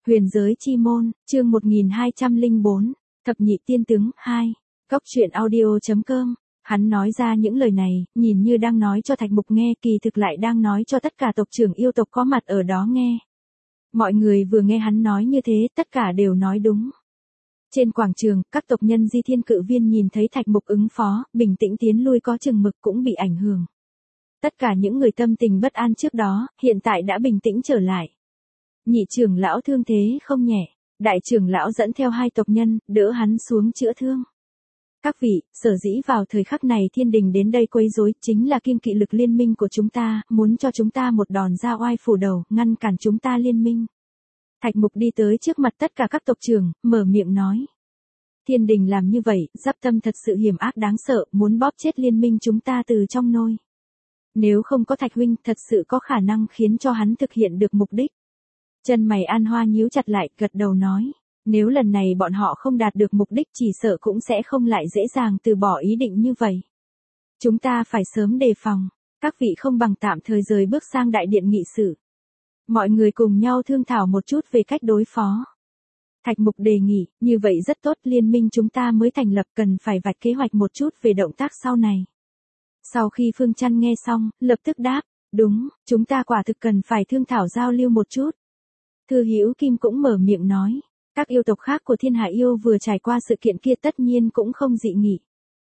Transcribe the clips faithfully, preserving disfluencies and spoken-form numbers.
Huyền giới chi môn, chương một nghìn hai trăm lẻ bốn, thập nhị tiên tướng, hai. Góc truyện audio.com. Hắn nói ra những lời này, nhìn như đang nói cho Thạch Mục nghe, kỳ thực lại đang nói cho tất cả tộc trưởng yêu tộc có mặt ở đó nghe. Mọi người vừa nghe hắn nói như thế, tất cả đều nói đúng. Trên quảng trường, các tộc nhân Di Thiên Cự Viên nhìn thấy Thạch Mục ứng phó, bình tĩnh tiến lui có chừng mực cũng bị ảnh hưởng. Tất cả những người tâm tình bất an trước đó, hiện tại đã bình tĩnh trở lại. Nhị trưởng lão thương thế không nhẹ, đại trưởng lão dẫn theo hai tộc nhân, đỡ hắn xuống chữa thương. Các vị, sở dĩ vào thời khắc này thiên đình đến đây quấy rối, chính là kiêng kỵ lực liên minh của chúng ta, muốn cho chúng ta một đòn ra oai phủ đầu, ngăn cản chúng ta liên minh. Thạch Mục đi tới trước mặt tất cả các tộc trưởng, mở miệng nói. Thiên đình làm như vậy, giáp tâm thật sự hiểm ác đáng sợ, muốn bóp chết liên minh chúng ta từ trong nôi. Nếu không có Thạch huynh, thật sự có khả năng khiến cho hắn thực hiện được mục đích. Chân mày An Hoa nhíu chặt lại, gật đầu nói. Nếu lần này bọn họ không đạt được mục đích chỉ sợ cũng sẽ không lại dễ dàng từ bỏ ý định như vậy. Chúng ta phải sớm đề phòng, các vị không bằng tạm thời rời bước sang đại điện nghị sự. Mọi người cùng nhau thương thảo một chút về cách đối phó. Thạch Mục đề nghị, như vậy rất tốt, liên minh chúng ta mới thành lập cần phải vạch kế hoạch một chút về động tác sau này. Sau khi Phương Chăn nghe xong, lập tức đáp, đúng, chúng ta quả thực cần phải thương thảo giao lưu một chút. Thư Hữu Kim cũng mở miệng nói. Các yêu tộc khác của Thiên Hạ Yêu vừa trải qua sự kiện kia tất nhiên cũng không dị nghị.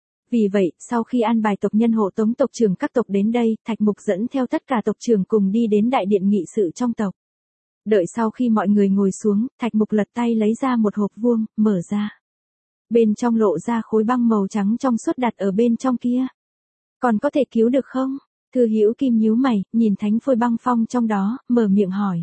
Vì vậy, sau khi an bài tộc nhân hộ tống tộc trưởng các tộc đến đây, Thạch Mục dẫn theo tất cả tộc trưởng cùng đi đến đại điện nghị sự trong tộc. Đợi sau khi mọi người ngồi xuống, Thạch Mục lật tay lấy ra một hộp vuông, mở ra. Bên trong lộ ra khối băng màu trắng trong suốt đặt ở bên trong kia. Còn có thể cứu được không? Thư Hữu Kim nhíu mày, nhìn thánh phôi băng phong trong đó, mở miệng hỏi.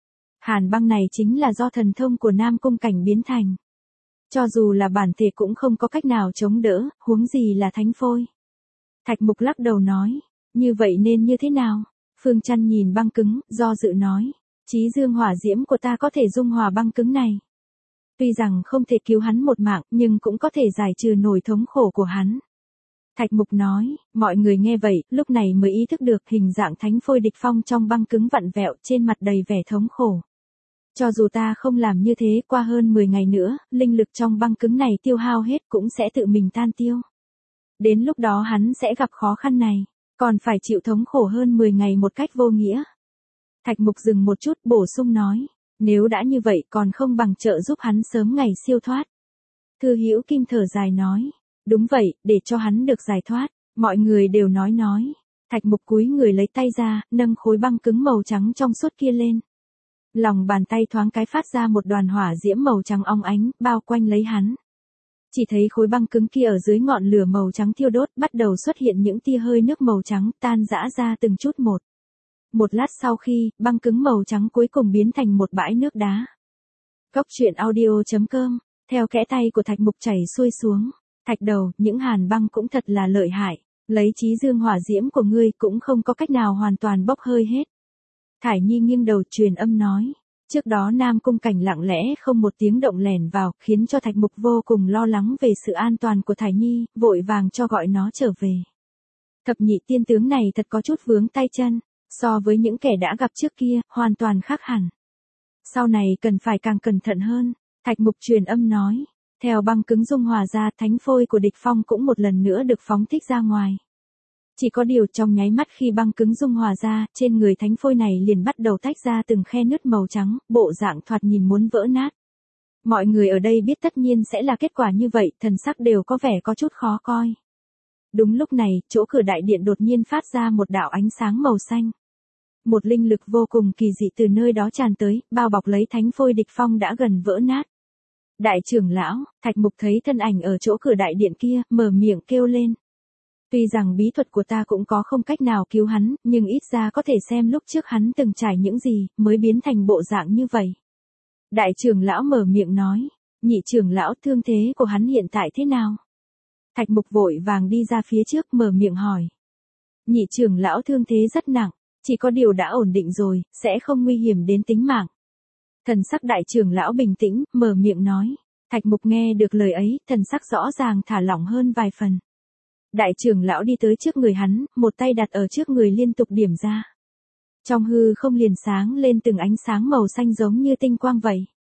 Hàn băng này chính là do thần thông của Nam Cung Cảnh biến thành. Cho dù là bản thể cũng không có cách nào chống đỡ, huống gì là thánh phôi. Thạch Mục lắc đầu nói, như vậy nên như thế nào? Phương Chăn nhìn băng cứng, do dự nói, chí dương hỏa diễm của ta có thể dung hòa băng cứng này. Tuy rằng không thể cứu hắn một mạng, nhưng cũng có thể giải trừ nỗi thống khổ của hắn. Thạch Mục nói, mọi người nghe vậy, lúc này mới ý thức được hình dạng thánh phôi địch phong trong băng cứng vặn vẹo, trên mặt đầy vẻ thống khổ. Cho dù ta không làm như thế, qua hơn mười ngày nữa, linh lực trong băng cứng này tiêu hao hết cũng sẽ tự mình tan tiêu. Đến lúc đó hắn sẽ gặp khó khăn này, còn phải chịu thống khổ hơn mười ngày một cách vô nghĩa. Thạch Mục dừng một chút, bổ sung nói, nếu đã như vậy còn không bằng trợ giúp hắn sớm ngày siêu thoát. Thư Hữu Kim thở dài nói, đúng vậy, để cho hắn được giải thoát, mọi người đều nói nói. Thạch Mục cúi người lấy tay ra, nâng khối băng cứng màu trắng trong suốt kia lên. Lòng bàn tay thoáng cái phát ra một đoàn hỏa diễm màu trắng óng ánh, bao quanh lấy hắn. Chỉ thấy khối băng cứng kia ở dưới ngọn lửa màu trắng thiêu đốt, bắt đầu xuất hiện những tia hơi nước màu trắng, tan rã ra từng chút một. Một lát sau khi, băng cứng màu trắng cuối cùng biến thành một bãi nước đá. Góc truyện audio.com, theo kẽ tay của Thạch Mục chảy xuôi xuống. Thạch đầu, những hàn băng cũng thật là lợi hại, lấy chí dương hỏa diễm của ngươi cũng không có cách nào hoàn toàn bốc hơi hết. Thải Nhi nghiêng đầu truyền âm nói, trước đó Nam Cung Cảnh lặng lẽ không một tiếng động lẻn vào, khiến cho Thạch Mục vô cùng lo lắng về sự an toàn của Thải Nhi, vội vàng cho gọi nó trở về. Thập nhị tiên tướng này thật có chút vướng tay chân, so với những kẻ đã gặp trước kia, hoàn toàn khác hẳn. Sau này cần phải càng cẩn thận hơn, Thạch Mục truyền âm nói, theo băng cứng dung hòa ra, thánh phôi của địch phong cũng một lần nữa được phóng thích ra ngoài. Chỉ có điều trong nháy mắt khi băng cứng dung hòa ra, trên người thánh phôi này liền bắt đầu tách ra từng khe nứt màu trắng, bộ dạng thoạt nhìn muốn vỡ nát. Mọi người ở đây biết tất nhiên sẽ là kết quả như vậy, thần sắc đều có vẻ có chút khó coi. Đúng lúc này, chỗ cửa đại điện đột nhiên phát ra một đạo ánh sáng màu xanh. Một linh lực vô cùng kỳ dị từ nơi đó tràn tới, bao bọc lấy thánh phôi địch phong đã gần vỡ nát. Đại trưởng lão, Thạch Mục thấy thân ảnh ở chỗ cửa đại điện kia, mở miệng kêu lên. Tuy rằng bí thuật của ta cũng có không cách nào cứu hắn, nhưng ít ra có thể xem lúc trước hắn từng trải những gì, mới biến thành bộ dạng như vậy. Đại trưởng lão mở miệng nói, nhị trưởng lão thương thế của hắn hiện tại thế nào? Thạch Mục vội vàng đi ra phía trước mở miệng hỏi. Nhị trưởng lão thương thế rất nặng, chỉ có điều đã ổn định rồi, sẽ không nguy hiểm đến tính mạng. Thần sắc đại trưởng lão bình tĩnh, mở miệng nói. Thạch Mục nghe được lời ấy, thần sắc rõ ràng thả lỏng hơn vài phần. Đại trưởng lão đi tới trước người hắn, một tay đặt ở trước người liên tục điểm ra. Trong hư không liền sáng lên từng ánh sáng màu xanh giống như tinh quang vậy.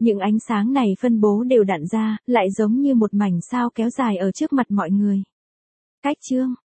Những ánh sáng này phân bố đều đặn ra, lại giống như một mảnh sao kéo dài ở trước mặt mọi người. Cách chương